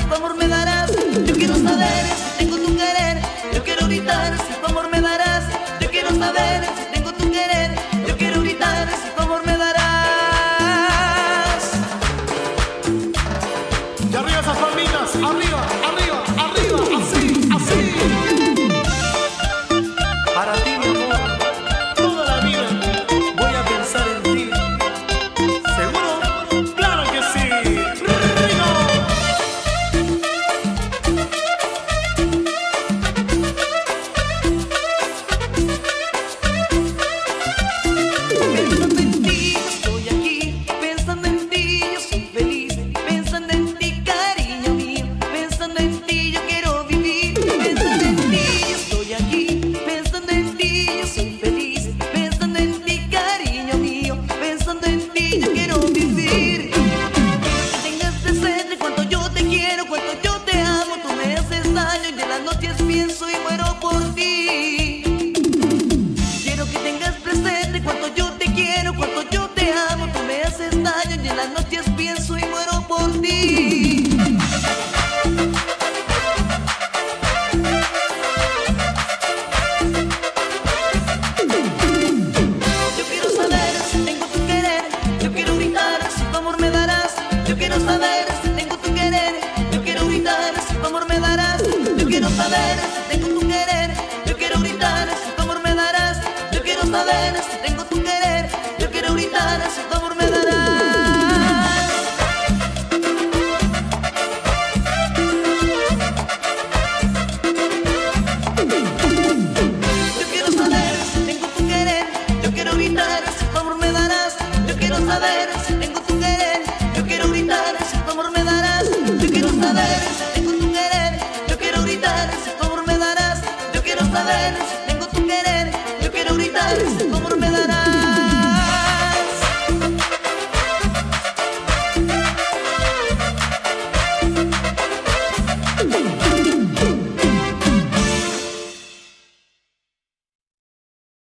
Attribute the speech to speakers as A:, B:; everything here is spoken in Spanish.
A: tu amor me darás. Yo quiero saber si tengo tu querer. Yo quiero gritar si tu amor me darás. Yo quiero saber si tengo tu querer. Yo quiero gritar si tu amor me darás.
B: Y arriba esas palmitas, arriba, arriba, arriba, así, así. Para ti, mi amor, toda la vida voy a pensar en ti. ¿Seguro? ¡Claro que sí! ¡Rico!
A: Pensando en ti, estoy aquí. Pensando en ti, yo soy feliz. Pensando en ti, cariño mío. Pensando en ti, yo quiero vivir. Pensando en ti, yo estoy aquí. Pensando en ti, yo soy feliz. Pensando en ti, cariño mío. Pensando en ti, yo quiero vivir. Que tengas presente cuánto yo te quiero, cuánto yo te amo. Tú me haces daño y en las noches pienso y muero por ti. Quiero que tengas presente cuánto yo te quiero, cuánto yo te amo. Tú me haces daño y en las noches pienso y muero por ti. Yo quiero saber si tengo tu querer. Yo quiero gritar si tu amor me darás. Yo quiero saber si tengo tu querer. Yo quiero gritar si tu amor me darás. Yo quiero saber si tengo tu querer. Yo quiero gritar si tu amor me darás. Yo quiero saber si tengo tu querer. Yo quiero gritar si tu